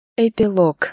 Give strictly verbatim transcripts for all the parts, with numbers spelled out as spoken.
Эпилог.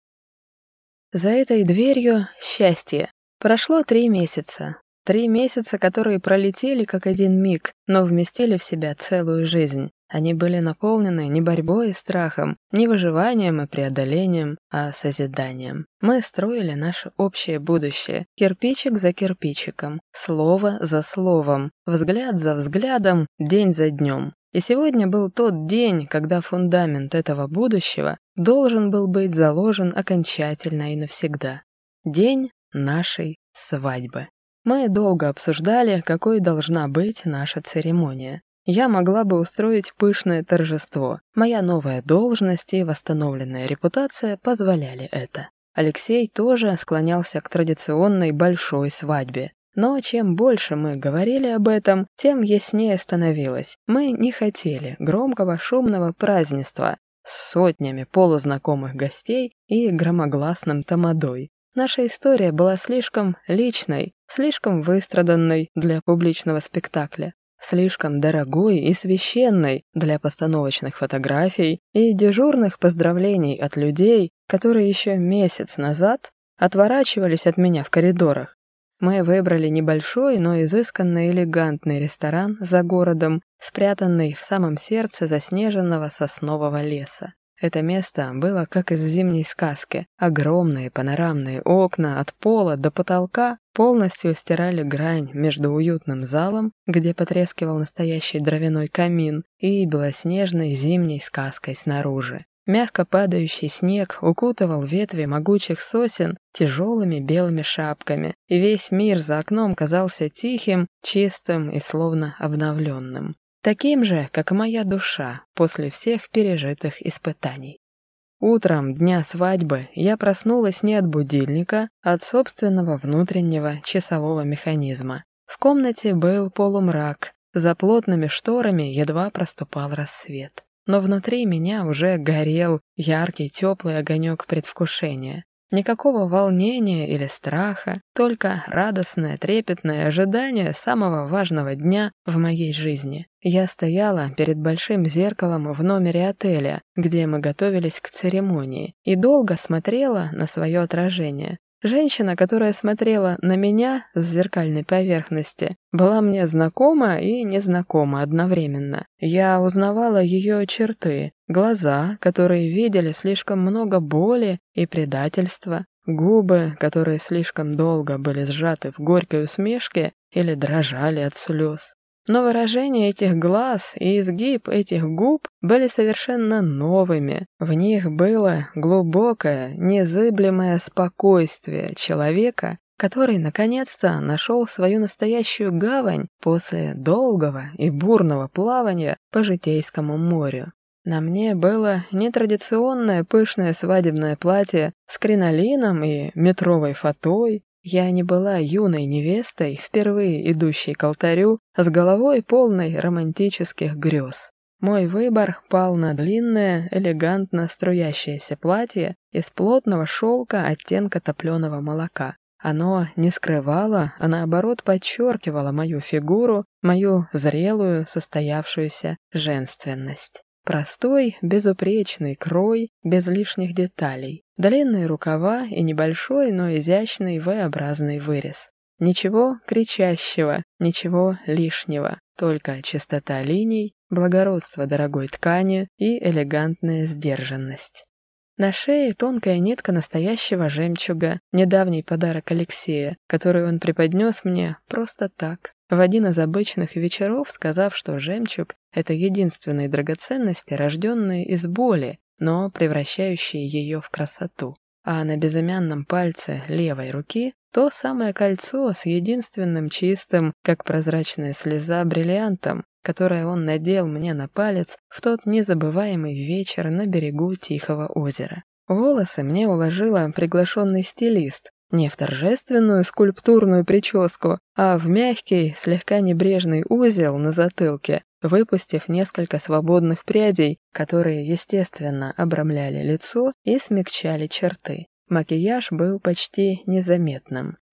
За этой дверью счастье. Прошло три месяца. Три месяца, которые пролетели как один миг, но вместили в себя целую жизнь. Они были наполнены не борьбой и страхом, не выживанием и преодолением, а созиданием. Мы строили наше общее будущее, кирпичик за кирпичиком, слово за словом, взгляд за взглядом, день за днем. И сегодня был тот день, когда фундамент этого будущего должен был быть заложен окончательно и навсегда. День нашей свадьбы. Мы долго обсуждали, какой должна быть наша церемония. Я могла бы устроить пышное торжество. Моя новая должность и восстановленная репутация позволяли это. Алексей тоже склонялся к традиционной большой свадьбе. Но чем больше мы говорили об этом, тем яснее становилось. Мы не хотели громкого шумного празднества с сотнями полузнакомых гостей и громогласным тамадой. Наша история была слишком личной, слишком выстраданной для публичного спектакля, слишком дорогой и священной для постановочных фотографий и дежурных поздравлений от людей, которые еще месяц назад отворачивались от меня в коридорах. Мы выбрали небольшой, но изысканно элегантный ресторан за городом, спрятанный в самом сердце заснеженного соснового леса. Это место было как из зимней сказки. Огромные панорамные окна от пола до потолка полностью стирали грань между уютным залом, где потрескивал настоящий дровяной камин, и белоснежной зимней сказкой снаружи. Мягко падающий снег укутывал ветви могучих сосен тяжелыми белыми шапками, и весь мир за окном казался тихим, чистым и словно обновленным. Таким же, как моя душа после всех пережитых испытаний. Утром дня свадьбы я проснулась не от будильника, а от собственного внутреннего часового механизма. В комнате был полумрак, за плотными шторами едва проступал рассвет. Но внутри меня уже горел яркий теплый огонек предвкушения. Никакого волнения или страха, только радостное, трепетное ожидание самого важного дня в моей жизни. Я стояла перед большим зеркалом в номере отеля, где мы готовились к церемонии, и долго смотрела на свое отражение. Женщина, которая смотрела на меня с зеркальной поверхности, была мне знакома и незнакома одновременно. Я узнавала ее черты, глаза, которые видели слишком много боли и предательства, губы, которые слишком долго были сжаты в горькой усмешке или дрожали от слез. Но выражение этих глаз и изгиб этих губ были совершенно новыми. В них было глубокое, незыблемое спокойствие человека, который наконец-то нашел свою настоящую гавань после долгого и бурного плавания по житейскому морю. На мне было нетрадиционное пышное свадебное платье с кринолином и метровой фатой. Я не была юной невестой, впервые идущей к алтарю, с головой полной романтических грез. Мой выбор пал на длинное, элегантно струящееся платье из плотного шелка оттенка топленого молока. Оно не скрывало, а наоборот подчеркивало мою фигуру, мою зрелую, состоявшуюся женственность. Простой, безупречный крой, без лишних деталей. Длинные рукава и небольшой, но изящный вэ-образный вырез. Ничего кричащего, ничего лишнего, только чистота линий, благородство дорогой ткани и элегантная сдержанность. На шее тонкая нитка настоящего жемчуга, недавний подарок Алексея, который он преподнес мне просто так, в один из обычных вечеров, сказав, что жемчуг — это единственные драгоценности, рожденные из боли, но превращающие ее в красоту. А на безымянном пальце левой руки то самое кольцо с единственным чистым, как прозрачная слеза, бриллиантом, которое он надел мне на палец в тот незабываемый вечер на берегу Тихого озера. Волосы мне уложила приглашенный стилист, не в торжественную скульптурную прическу, а в мягкий, слегка небрежный узел на затылке, выпустив несколько свободных прядей, которые, естественно, обрамляли лицо и смягчали черты. Макияж был почти незаметным.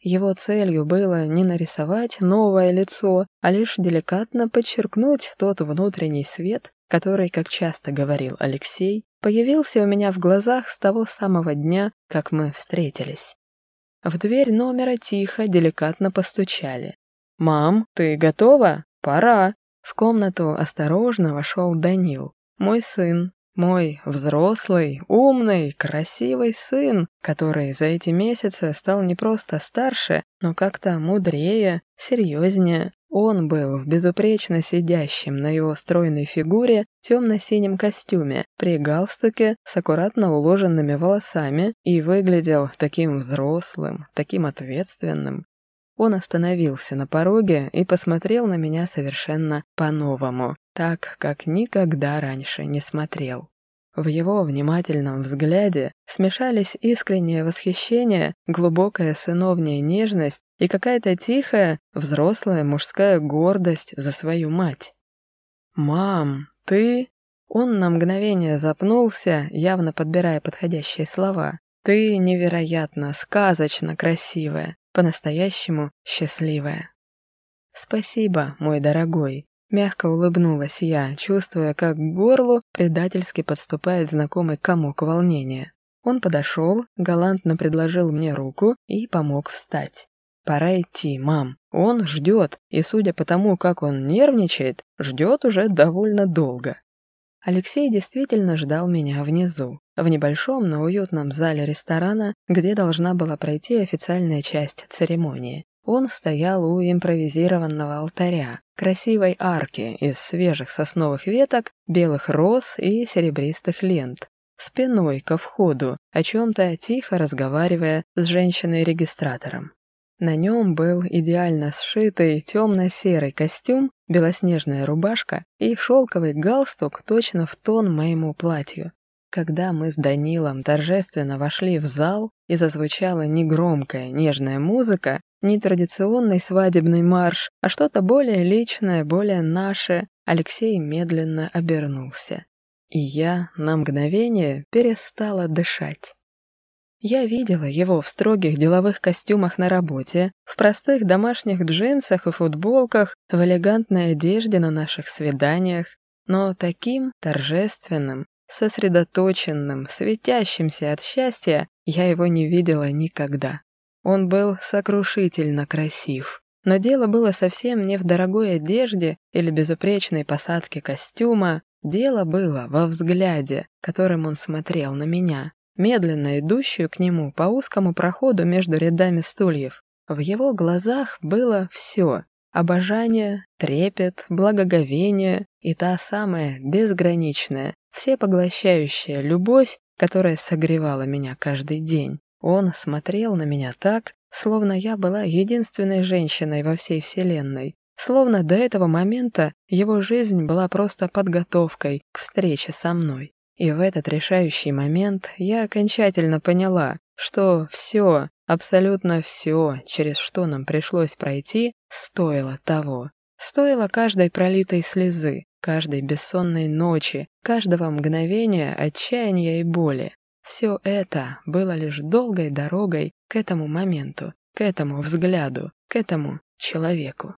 Его целью было не нарисовать новое лицо, а лишь деликатно подчеркнуть тот внутренний свет, который, как часто говорил Алексей, появился у меня в глазах с того самого дня, как мы встретились. В дверь номера тихо, деликатно постучали. «Мам, ты готова? Пора!» В комнату осторожно вошел Данил, мой сын, мой взрослый, умный, красивый сын, который за эти месяцы стал не просто старше, но как-то мудрее, серьезнее. Он был в безупречно сидящем на его стройной фигуре темно-синем костюме, при галстуке с аккуратно уложенными волосами и выглядел таким взрослым, таким ответственным. Он остановился на пороге и посмотрел на меня совершенно по-новому, так, как никогда раньше не смотрел. В его внимательном взгляде смешались искреннее восхищение, глубокая сыновняя нежность и какая-то тихая, взрослая мужская гордость за свою мать. «Мам, ты...» Он на мгновение запнулся, явно подбирая подходящие слова. «Ты невероятно, сказочно красивая, по-настоящему счастливая». «Спасибо, мой дорогой», — мягко улыбнулась я, чувствуя, как к горлу предательски подступает знакомый комок волнения. Он подошел, галантно предложил мне руку и помог встать. «Пора идти, мам. Он ждет, и, судя по тому, как он нервничает, ждет уже довольно долго». Алексей действительно ждал меня внизу, в небольшом, но уютном зале ресторана, где должна была пройти официальная часть церемонии. Он стоял у импровизированного алтаря, красивой арки из свежих сосновых веток, белых роз и серебристых лент, спиной ко входу, о чем-то тихо разговаривая с женщиной-регистратором. На нем был идеально сшитый темно-серый костюм, белоснежная рубашка и шелковый галстук точно в тон моему платью. Когда мы с Данилом торжественно вошли в зал и зазвучала не громкая нежная музыка, не традиционный свадебный марш, а что-то более личное, более наше, Алексей медленно обернулся. И я на мгновение перестала дышать. Я видела его в строгих деловых костюмах на работе, в простых домашних джинсах и футболках, в элегантной одежде на наших свиданиях, но таким торжественным, сосредоточенным, светящимся от счастья я его не видела никогда. Он был сокрушительно красив, но дело было совсем не в дорогой одежде или безупречной посадке костюма, дело было во взгляде, которым он смотрел на меня, медленно идущую к нему по узкому проходу между рядами стульев. В его глазах было все — обожание, трепет, благоговение и та самая безграничная, всепоглощающая любовь, которая согревала меня каждый день. Он смотрел на меня так, словно я была единственной женщиной во всей вселенной, словно до этого момента его жизнь была просто подготовкой к встрече со мной. И в этот решающий момент я окончательно поняла, что все, абсолютно все, через что нам пришлось пройти, стоило того. Стоило каждой пролитой слезы, каждой бессонной ночи, каждого мгновения отчаяния и боли. Все это было лишь долгой дорогой к этому моменту, к этому взгляду, к этому человеку.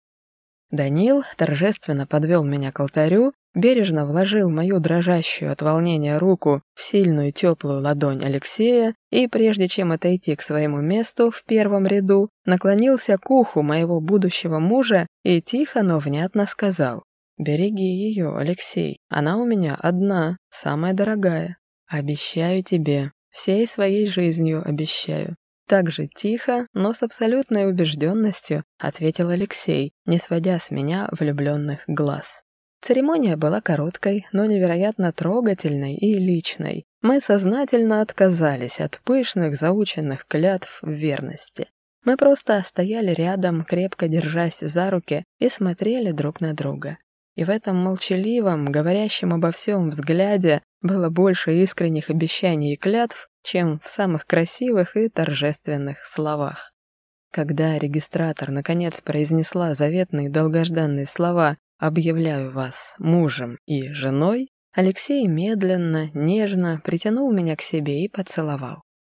Данил торжественно подвел меня к алтарю, бережно вложил мою дрожащую от волнения руку в сильную теплую ладонь Алексея и, прежде чем отойти к своему месту в первом ряду, наклонился к уху моего будущего мужа и тихо, но внятно сказал: «Береги ее, Алексей, она у меня одна, самая дорогая. Обещаю тебе, всей своей жизнью обещаю». Так же тихо, но с абсолютной убежденностью ответил Алексей, не сводя с меня влюбленных глаз. Церемония была короткой, но невероятно трогательной и личной. Мы сознательно отказались от пышных заученных клятв верности. Мы просто стояли рядом, крепко держась за руки, и смотрели друг на друга. И в этом молчаливом, говорящем обо всем взгляде было больше искренних обещаний и клятв, чем в самых красивых и торжественных словах. Когда регистратор наконец произнесла заветные долгожданные слова «Объявляю вас мужем и женой», Алексей медленно, нежно притянул меня к себе и поцеловал.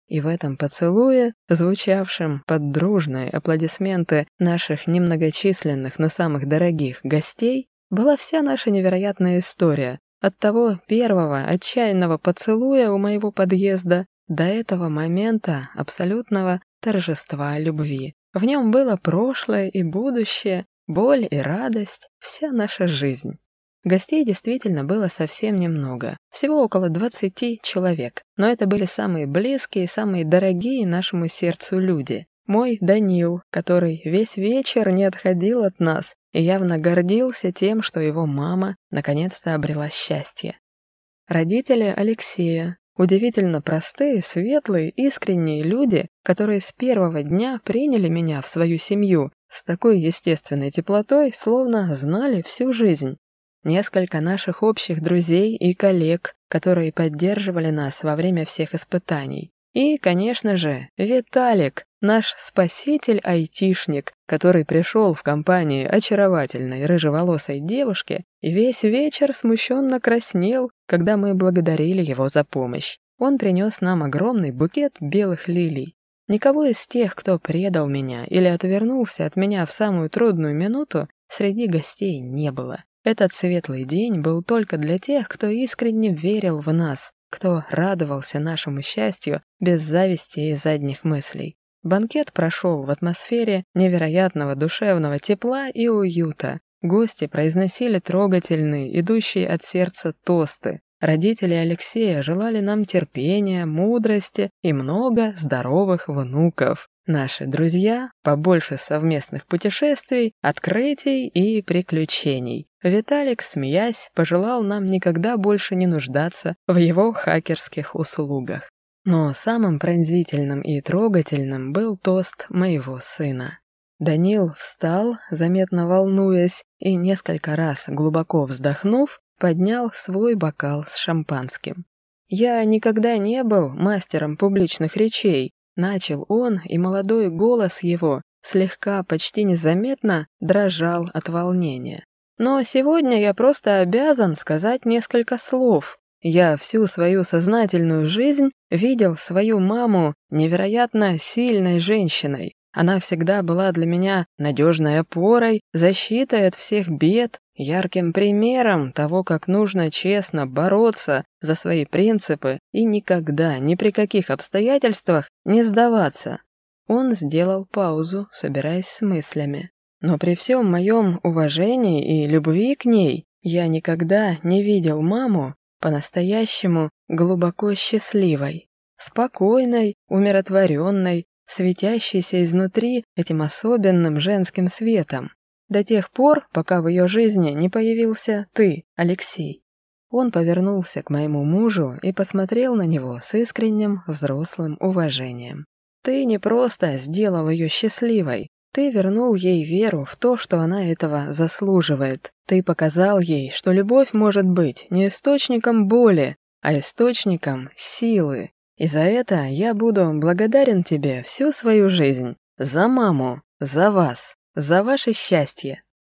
И в этом поцелуе, звучавшем под дружные аплодисменты наших немногочисленных, но самых дорогих гостей, была вся наша невероятная история, от того первого отчаянного поцелуя у моего подъезда до этого момента абсолютного торжества любви. В нем было прошлое и будущее, боль и радость, вся наша жизнь. Гостей действительно было совсем немного, всего около двадцати человек, но это были самые близкие и самые дорогие нашему сердцу люди. Мой Данил, который весь вечер не отходил от нас и явно гордился тем, что его мама наконец-то обрела счастье. Родители Алексея, удивительно простые, светлые, искренние люди, которые с первого дня приняли меня в свою семью с такой естественной теплотой, словно знали всю жизнь. Несколько наших общих друзей и коллег, которые поддерживали нас во время всех испытаний. И, конечно же, Виталик, наш спаситель-айтишник, который пришел в компании очаровательной рыжеволосой девушки и весь вечер смущенно краснел, когда мы благодарили его за помощь. Он принес нам огромный букет белых лилий. Никого из тех, кто предал меня или отвернулся от меня в самую трудную минуту, среди гостей не было. Этот светлый день был только для тех, кто искренне верил в нас, кто радовался нашему счастью без зависти и задних мыслей. Банкет прошел в атмосфере невероятного душевного тепла и уюта. Гости произносили трогательные, идущие от сердца тосты. Родители Алексея желали нам терпения, мудрости и много здоровых внуков. Наши друзья — побольше совместных путешествий, открытий и приключений. Виталик, смеясь, пожелал нам никогда больше не нуждаться в его хакерских услугах. Но самым пронзительным и трогательным был тост моего сына. Данил встал, заметно волнуясь, и несколько раз, глубоко вздохнув, поднял свой бокал с шампанским. «Я никогда не был мастером публичных речей», — начал он, и молодой голос его слегка, почти незаметно дрожал от волнения. «Но сегодня я просто обязан сказать несколько слов. Я всю свою сознательную жизнь видел свою маму невероятно сильной женщиной. Она всегда была для меня надежной опорой, защитой от всех бед, ярким примером того, как нужно честно бороться за свои принципы и никогда, ни при каких обстоятельствах не сдаваться». Он сделал паузу, собираясь с мыслями. «Но при всем моем уважении и любви к ней я никогда не видел маму по-настоящему глубоко счастливой, спокойной, умиротворенной, светящейся изнутри этим особенным женским светом, до тех пор, пока в ее жизни не появился ты, Алексей». Он повернулся к моему мужу и посмотрел на него с искренним взрослым уважением. «Ты не просто сделал ее счастливой, ты вернул ей веру в то, что она этого заслуживает. Ты показал ей, что любовь может быть не источником боли, а источником силы. И за это я буду благодарен тебе всю свою жизнь. За маму, за вас, за ваше счастье».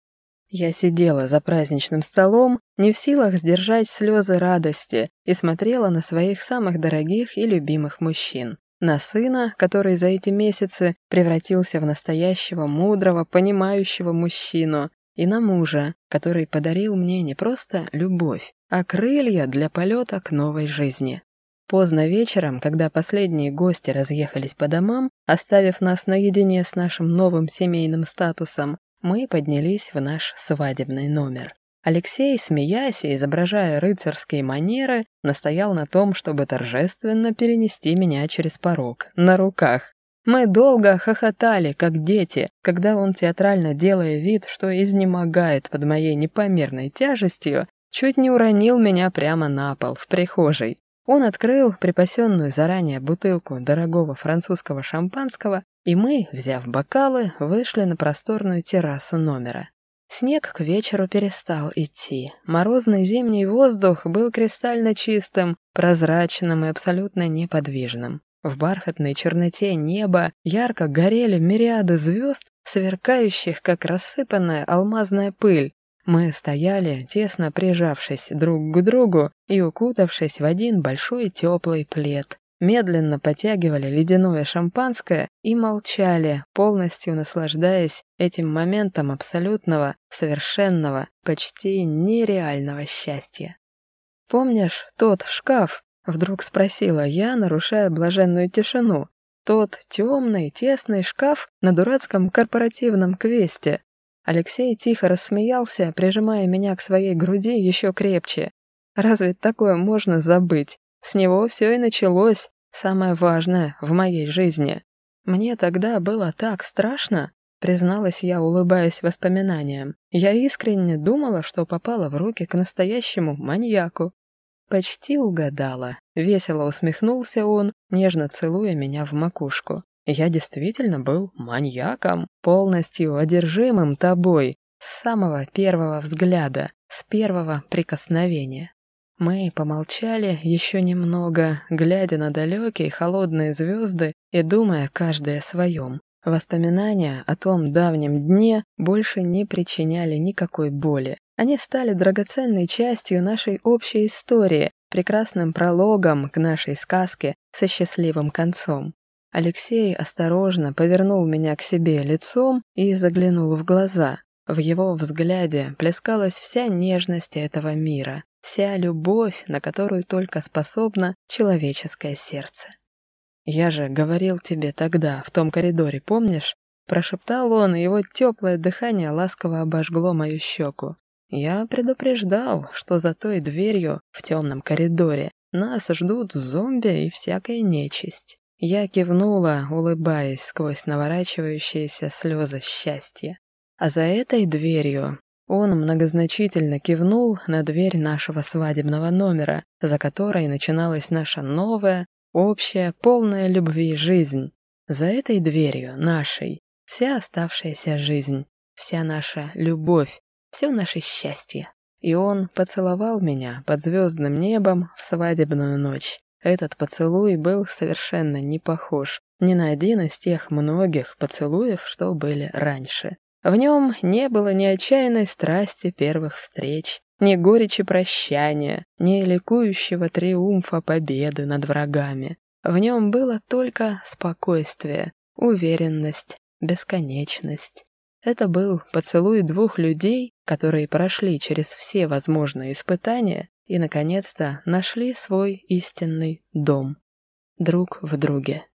Я сидела за праздничным столом, не в силах сдержать слезы радости, и смотрела на своих самых дорогих и любимых мужчин. На сына, который за эти месяцы превратился в настоящего мудрого, понимающего мужчину, и на мужа, который подарил мне не просто любовь, а крылья для полета к новой жизни. Поздно вечером, когда последние гости разъехались по домам, оставив нас наедине с нашим новым семейным статусом, мы поднялись в наш свадебный номер. Алексей, смеясь и изображая рыцарские манеры, настоял на том, чтобы торжественно перенести меня через порог, на руках. Мы долго хохотали, как дети, когда он, театрально делая вид, что изнемогает под моей непомерной тяжестью, чуть не уронил меня прямо на пол в прихожей. Он открыл припасенную заранее бутылку дорогого французского шампанского, и мы, взяв бокалы, вышли на просторную террасу номера. Снег к вечеру перестал идти. Морозный зимний воздух был кристально чистым, прозрачным и абсолютно неподвижным. В бархатной черноте неба ярко горели мириады звезд, сверкающих, как рассыпанная алмазная пыль. Мы стояли, тесно прижавшись друг к другу и укутавшись в один большой теплый плед. медленно потягивали ледяное шампанское и молчали, полностью наслаждаясь этим моментом абсолютного, совершенного, почти нереального счастья. «Помнишь тот шкаф?» — вдруг спросила я, нарушая блаженную тишину. «Тот темный, тесный шкаф на дурацком корпоративном квесте». Алексей тихо рассмеялся, прижимая меня к своей груди еще крепче. «Разве такое можно забыть? С него все и началось, самое важное в моей жизни. Мне тогда было так страшно», — призналась я, улыбаясь воспоминаниям. «Я искренне думала, что попала в руки к настоящему маньяку». «Почти угадала», — весело усмехнулся он, нежно целуя меня в макушку. «Я действительно был маньяком, полностью одержимым тобой, с самого первого взгляда, с первого прикосновения». Мы помолчали еще немного, глядя на далекие холодные звезды и думая каждый о своем. Воспоминания о том давнем дне больше не причиняли никакой боли. Они стали драгоценной частью нашей общей истории, прекрасным прологом к нашей сказке со счастливым концом. Алексей осторожно повернул меня к себе лицом и заглянул в глаза. В его взгляде плескалась вся нежность этого мира, вся любовь, на которую только способно человеческое сердце. «Я же говорил тебе тогда, в том коридоре, помнишь?» Прошептал он, и его теплое дыхание ласково обожгло мою щеку. «Я предупреждал, что за той дверью в темном коридоре нас ждут зомби и всякая нечисть». Я кивнула, улыбаясь сквозь наворачивающиеся слезы счастья. А за этой дверью он многозначительно кивнул на дверь нашего свадебного номера, за которой начиналась наша новая, общая, полная любви жизнь. За этой дверью, нашей, вся оставшаяся жизнь, вся наша любовь, все наше счастье. И он поцеловал меня под звездным небом в свадебную ночь. Этот поцелуй был совершенно не похож ни на один из тех многих поцелуев, что были раньше. В нем не было ни отчаянной страсти первых встреч, ни горечи прощания, ни ликующего триумфа победы над врагами. В нем было только спокойствие, уверенность, бесконечность. Это был поцелуй двух людей, которые прошли через все возможные испытания и, наконец-то, нашли свой истинный дом. Друг в друге.